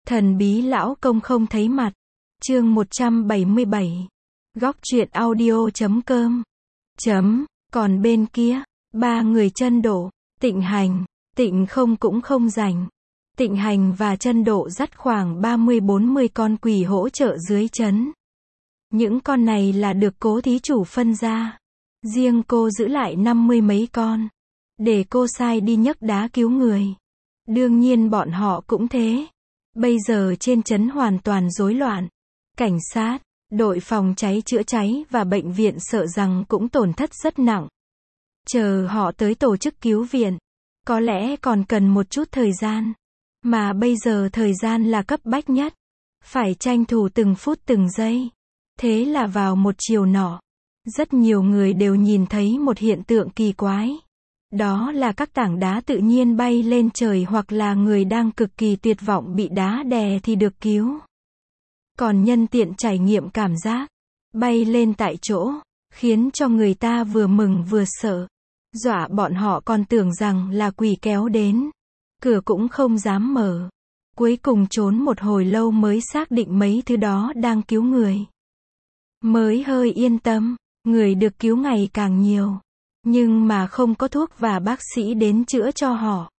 Thần bí lão công không thấy mặt. Chương 177. Góc truyện audio.com. Còn bên kia, ba người Chân Độ, Tịnh Hành, Tịnh Không cũng không rảnh. Tịnh Hành và Chân Độ dắt khoảng 30-40 con quỷ hỗ trợ dưới trấn. Những con này là được Cố thí chủ phân ra. Riêng cô giữ lại 50 mấy con. Để cô sai đi nhấc đá cứu người. Đương nhiên bọn họ cũng thế. Bây giờ trên trấn hoàn toàn rối loạn. Cảnh sát, đội phòng cháy chữa cháy và bệnh viện sợ rằng cũng tổn thất rất nặng. Chờ họ tới tổ chức cứu viện, có lẽ còn cần một chút thời gian. Mà bây giờ thời gian là cấp bách nhất. Phải tranh thủ từng phút từng giây. Thế là vào một chiều nọ, rất nhiều người đều nhìn thấy một hiện tượng kỳ quái. Đó là các tảng đá tự nhiên bay lên trời hoặc là người đang cực kỳ tuyệt vọng bị đá đè thì được cứu. Còn nhân tiện trải nghiệm cảm giác bay lên tại chỗ, khiến cho người ta vừa mừng vừa sợ. Dọa bọn họ còn tưởng rằng là quỷ kéo đến. Cửa cũng không dám mở. Cuối cùng trốn một hồi lâu mới xác định mấy thứ đó đang cứu người. Mới hơi yên tâm, người được cứu ngày càng nhiều. Nhưng mà không có thuốc và bác sĩ đến chữa cho họ.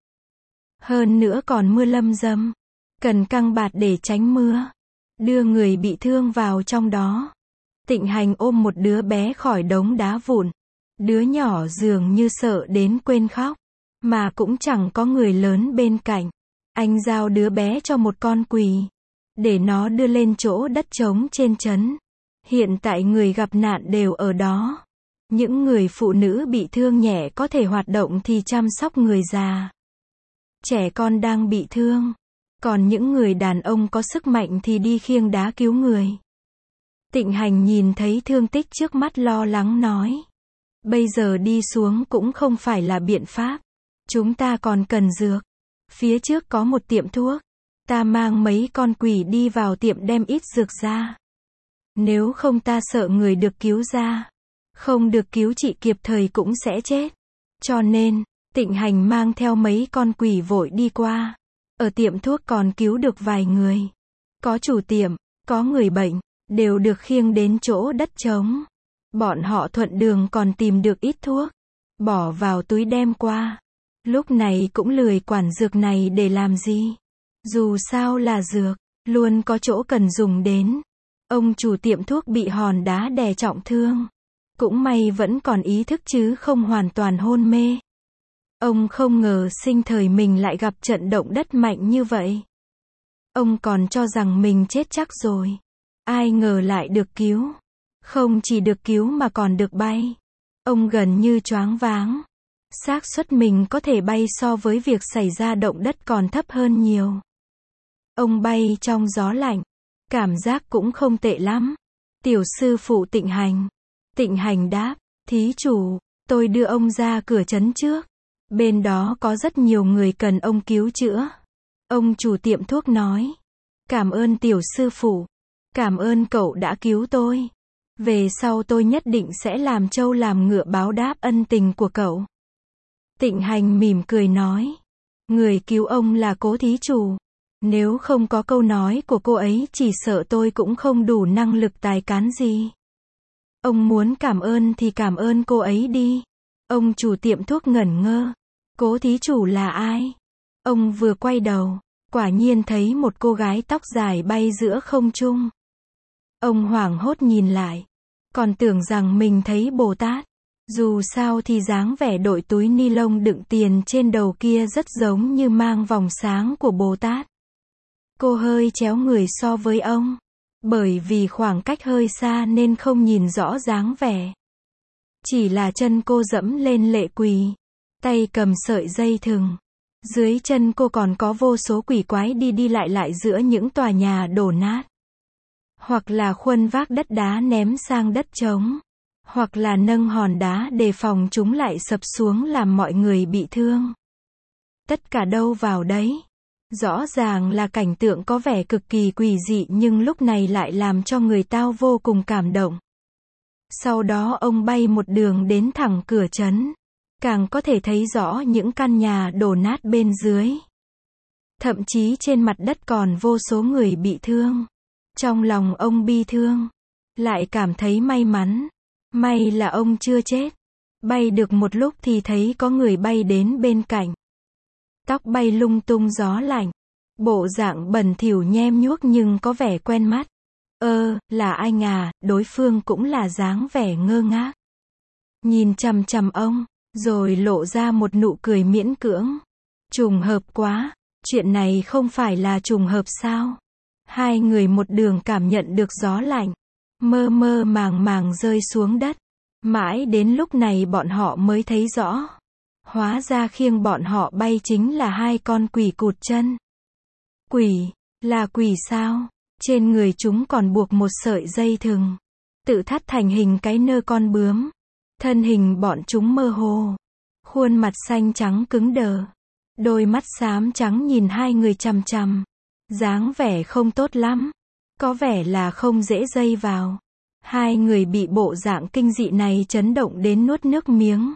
Hơn nữa còn mưa lâm dâm. Cần căng bạt để tránh mưa. Đưa người bị thương vào trong đó. Tịnh Hành ôm một đứa bé khỏi đống đá vụn. Đứa nhỏ dường như sợ đến quên khóc. Mà cũng chẳng có người lớn bên cạnh. Anh giao đứa bé cho một con quỷ. Để nó đưa lên chỗ đất trống trên trấn. Hiện tại người gặp nạn đều ở đó. Những người phụ nữ bị thương nhẹ có thể hoạt động thì chăm sóc người già. Trẻ con đang bị thương. Còn những người đàn ông có sức mạnh thì đi khiêng đá cứu người. Tịnh Hành nhìn thấy thương tích trước mắt lo lắng nói. Bây giờ đi xuống cũng không phải là biện pháp. Chúng ta còn cần dược. Phía trước có một tiệm thuốc. Ta mang mấy con quỷ đi vào tiệm đem ít dược ra. Nếu không ta sợ người được cứu ra. Không được cứu trị kịp thời cũng sẽ chết. Cho nên, Tịnh Hành mang theo mấy con quỷ vội đi qua. Ở tiệm thuốc còn cứu được vài người. Có chủ tiệm, có người bệnh, đều được khiêng đến chỗ đất trống. Bọn họ thuận đường còn tìm được ít thuốc. Bỏ vào túi đem qua. Lúc này cũng lười quản dược này để làm gì. Dù sao là dược, luôn có chỗ cần dùng đến. Ông chủ tiệm thuốc bị hòn đá đè trọng thương. Cũng may vẫn còn ý thức chứ không hoàn toàn hôn mê. Ông không ngờ sinh thời mình lại gặp trận động đất mạnh như vậy. Ông còn cho rằng mình chết chắc rồi. Ai ngờ lại được cứu. Không chỉ được cứu mà còn được bay. Ông gần như choáng váng. Xác suất mình có thể bay so với việc xảy ra động đất còn thấp hơn nhiều. Ông bay trong gió lạnh. Cảm giác cũng không tệ lắm. Tiểu sư phụ Tịnh Hành. Tịnh Hành đáp, thí chủ, tôi đưa ông ra cửa trấn trước. Bên đó có rất nhiều người cần ông cứu chữa. Ông chủ tiệm thuốc nói. Cảm ơn tiểu sư phụ. Cảm ơn cậu đã cứu tôi. Về sau tôi nhất định sẽ làm trâu làm ngựa báo đáp ân tình của cậu. Tịnh Hành mỉm cười nói. Người cứu ông là Cố thí chủ. Nếu không có câu nói của cô ấy chỉ sợ tôi cũng không đủ năng lực tài cán gì. Ông muốn cảm ơn thì cảm ơn cô ấy đi. Ông chủ tiệm thuốc ngẩn ngơ. Cố thí chủ là ai? Ông vừa quay đầu, quả nhiên thấy một cô gái tóc dài bay giữa không trung. Ông hoảng hốt nhìn lại. Còn tưởng rằng mình thấy Bồ Tát. Dù sao thì dáng vẻ đội túi ni lông đựng tiền trên đầu kia rất giống như mang vòng sáng của Bồ Tát. Cô hơi chéo người so với ông. Bởi vì khoảng cách hơi xa nên không nhìn rõ dáng vẻ. Chỉ là chân cô dẫm lên lệ quỳ. Tay cầm sợi dây thừng. Dưới chân cô còn có vô số quỷ quái đi đi lại lại giữa những tòa nhà đổ nát. Hoặc là khuân vác đất đá ném sang đất trống. Hoặc là nâng hòn đá để phòng chúng lại sập xuống làm mọi người bị thương. Tất cả đâu vào đấy. Rõ ràng là cảnh tượng có vẻ cực kỳ quỷ dị nhưng lúc này lại làm cho người ta vô cùng cảm động. Sau đó ông bay một đường đến thẳng cửa trấn. Càng có thể thấy rõ những căn nhà đổ nát bên dưới. Thậm chí trên mặt đất còn vô số người bị thương. Trong lòng ông bi thương, lại cảm thấy may mắn. May là ông chưa chết. Bay được một lúc thì thấy có người bay đến bên cạnh. Tóc bay lung tung gió lạnh. Bộ dạng bẩn thỉu nhem nhuốc nhưng có vẻ quen mắt. Là anh à, đối phương cũng là dáng vẻ ngơ ngác. Nhìn chằm chằm ông, rồi lộ ra một nụ cười miễn cưỡng. Trùng hợp quá, chuyện này không phải là trùng hợp sao? Hai người một đường cảm nhận được gió lạnh, mơ mơ màng màng rơi xuống đất. Mãi đến lúc này bọn họ mới thấy rõ. Hóa ra khiêng bọn họ bay chính là hai con quỷ cụt chân. Quỷ, là quỷ sao? Trên người chúng còn buộc một sợi dây thừng, tự thắt thành hình cái nơ con bướm. Thân hình bọn chúng mơ hồ, khuôn mặt xanh trắng cứng đờ, đôi mắt xám trắng nhìn hai người chằm chằm. Dáng vẻ không tốt lắm, có vẻ là không dễ dây vào. Hai người bị bộ dạng kinh dị này chấn động đến nuốt nước miếng.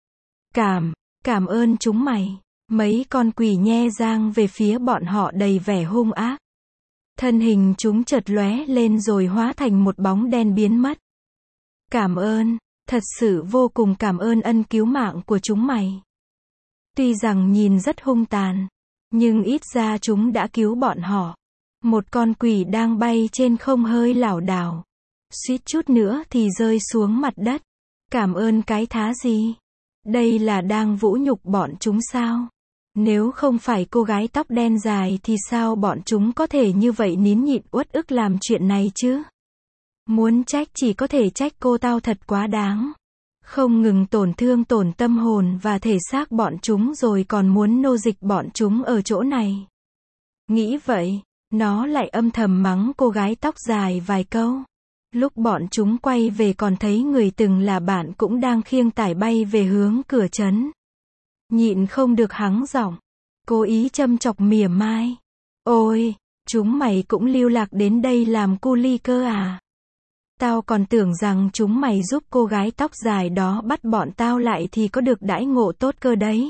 Cảm ơn chúng mày. Mấy con quỷ nhe răng về phía bọn họ đầy vẻ hung ác. Thân hình chúng chợt lóe lên rồi hóa thành một bóng đen biến mất. Cảm ơn, thật sự vô cùng cảm ơn ân cứu mạng của chúng mày. Tuy rằng nhìn rất hung tàn, nhưng ít ra chúng đã cứu bọn họ. Một con quỷ đang bay trên không hơi lảo đảo, suýt chút nữa thì rơi xuống mặt đất. Cảm ơn cái thá gì? Đây là đang vũ nhục bọn chúng sao? Nếu không phải cô gái tóc đen dài thì sao bọn chúng có thể như vậy nín nhịn uất ức làm chuyện này chứ? Muốn trách chỉ có thể trách cô tao thật quá đáng. Không ngừng tổn thương tổn tâm hồn và thể xác bọn chúng rồi còn muốn nô dịch bọn chúng ở chỗ này. Nghĩ vậy, nó lại âm thầm mắng cô gái tóc dài vài câu. Lúc bọn chúng quay về còn thấy người từng là bạn cũng đang khiêng tải bay về hướng cửa trấn. Nhịn không được hắng giọng, cố ý châm chọc mỉa mai. Ôi, chúng mày cũng lưu lạc đến đây làm cu li cơ à? Tao còn tưởng rằng chúng mày giúp cô gái tóc dài đó bắt bọn tao lại thì có được đãi ngộ tốt cơ đấy.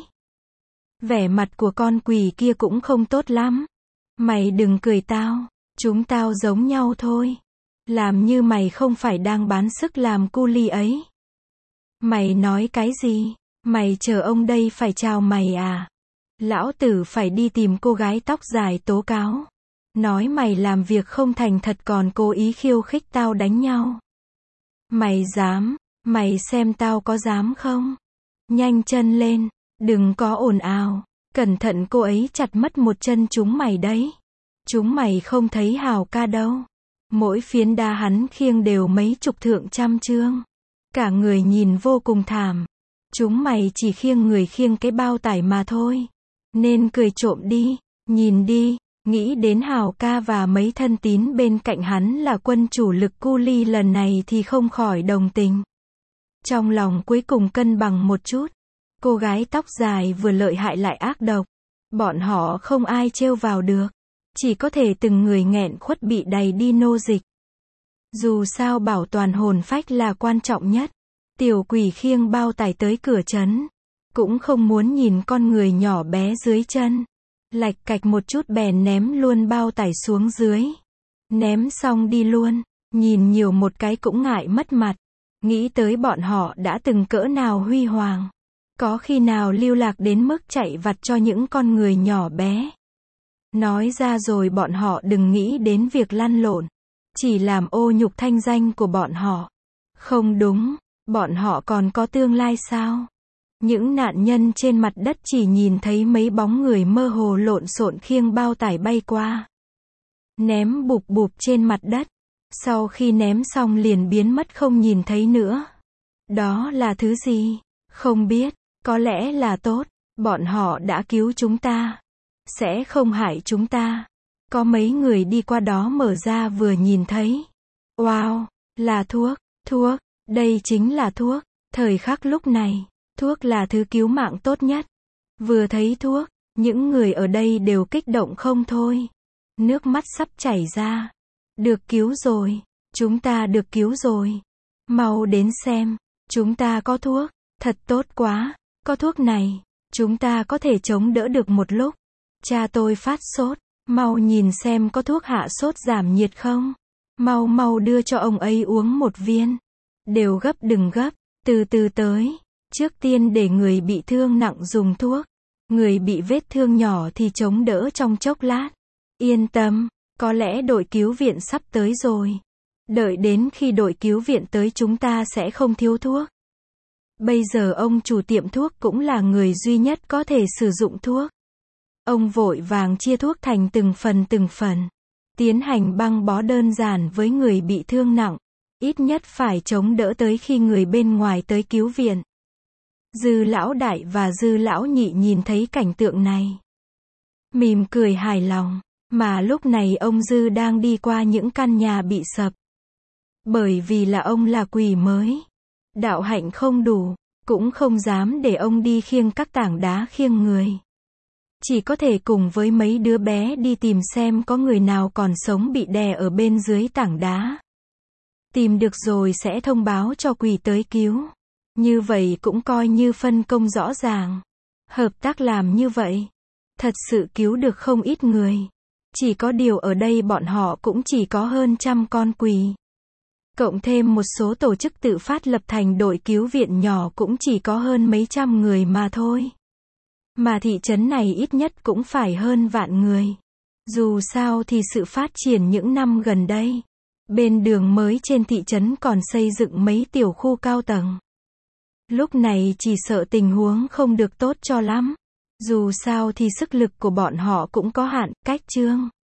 Vẻ mặt của con quỷ kia cũng không tốt lắm. Mày đừng cười tao, chúng tao giống nhau thôi. Làm như mày không phải đang bán sức làm cu li ấy. Mày nói cái gì? Mày chờ ông đây phải chào mày à? Lão tử phải đi tìm cô gái tóc dài tố cáo. Nói mày làm việc không thành thật còn cố ý khiêu khích tao đánh nhau. Mày dám, mày xem tao có dám không? Nhanh chân lên, đừng có ồn ào, cẩn thận cô ấy chặt mất một chân chúng mày đấy. Chúng mày không thấy hào ca đâu. Mỗi phiến đá hắn khiêng đều mấy chục thượng trăm chương. Cả người nhìn vô cùng thảm. Chúng mày chỉ khiêng người khiêng cái bao tải mà thôi. Nên cười trộm đi, nhìn đi, nghĩ đến hào ca và mấy thân tín bên cạnh hắn là quân chủ lực cu li lần này thì không khỏi đồng tình. Trong lòng cuối cùng cân bằng một chút. Cô gái tóc dài vừa lợi hại lại ác độc. Bọn họ không ai trêu vào được. Chỉ có thể từng người nghẹn khuất bị đày đi nô dịch. Dù sao bảo toàn hồn phách là quan trọng nhất. Tiểu quỷ khiêng bao tải tới cửa trấn. Cũng không muốn nhìn con người nhỏ bé dưới chân. Lạch cạch một chút bèn ném luôn bao tải xuống dưới. Ném xong đi luôn. Nhìn nhiều một cái cũng ngại mất mặt. Nghĩ tới bọn họ đã từng cỡ nào huy hoàng. Có khi nào lưu lạc đến mức chạy vặt cho những con người nhỏ bé. Nói ra rồi bọn họ đừng nghĩ đến việc lăn lộn. Chỉ làm ô nhục thanh danh của bọn họ. Không đúng, bọn họ còn có tương lai sao? Những nạn nhân trên mặt đất chỉ nhìn thấy mấy bóng người mơ hồ lộn xộn khiêng bao tải bay qua. Ném bụp bụp trên mặt đất. Sau khi ném xong liền biến mất không nhìn thấy nữa. Đó là thứ gì? Không biết, có lẽ là tốt. Bọn họ đã cứu chúng ta. Sẽ không hại chúng ta. Có mấy người đi qua đó mở ra vừa nhìn thấy. Wow, là thuốc, đây chính là thuốc. Thời khắc lúc này, thuốc là thứ cứu mạng tốt nhất. Vừa thấy thuốc, những người ở đây đều kích động không thôi. Nước mắt sắp chảy ra. Được cứu rồi, chúng ta được cứu rồi. Mau đến xem, chúng ta có thuốc, thật tốt quá. Có thuốc này, chúng ta có thể chống đỡ được một lúc. Cha tôi phát sốt, mau nhìn xem có thuốc hạ sốt giảm nhiệt không? Mau mau đưa cho ông ấy uống một viên. Đều gấp đừng gấp, từ từ tới. Trước tiên để người bị thương nặng dùng thuốc. Người bị vết thương nhỏ thì chống đỡ trong chốc lát. Yên tâm, có lẽ đội cứu viện sắp tới rồi. Đợi đến khi đội cứu viện tới chúng ta sẽ không thiếu thuốc. Bây giờ ông chủ tiệm thuốc cũng là người duy nhất có thể sử dụng thuốc. Ông vội vàng chia thuốc thành từng phần. Tiến hành băng bó đơn giản với người bị thương nặng. Ít nhất phải chống đỡ tới khi người bên ngoài tới cứu viện. Dư lão đại và dư lão nhị nhìn thấy cảnh tượng này. Mỉm cười hài lòng. Mà lúc này ông Dư đang đi qua những căn nhà bị sập. Bởi vì là ông là quỷ mới. Đạo hạnh không đủ. Cũng không dám để ông đi khiêng các tảng đá khiêng người. Chỉ có thể cùng với mấy đứa bé đi tìm xem có người nào còn sống bị đè ở bên dưới tảng đá. Tìm được rồi sẽ thông báo cho quỷ tới cứu. Như vậy cũng coi như phân công rõ ràng. Hợp tác làm như vậy. Thật sự cứu được không ít người. Chỉ có điều ở đây bọn họ cũng chỉ có hơn 100 con quỷ. Cộng thêm một số tổ chức tự phát lập thành đội cứu viện nhỏ cũng chỉ có hơn mấy trăm người mà thôi. Mà thị trấn này ít nhất cũng phải hơn vạn người. Dù sao thì sự phát triển những năm gần đây. Bên đường mới trên thị trấn còn xây dựng mấy tiểu khu cao tầng. Lúc này chỉ sợ tình huống không được tốt cho lắm. Dù sao thì sức lực của bọn họ cũng có hạn, cách chương.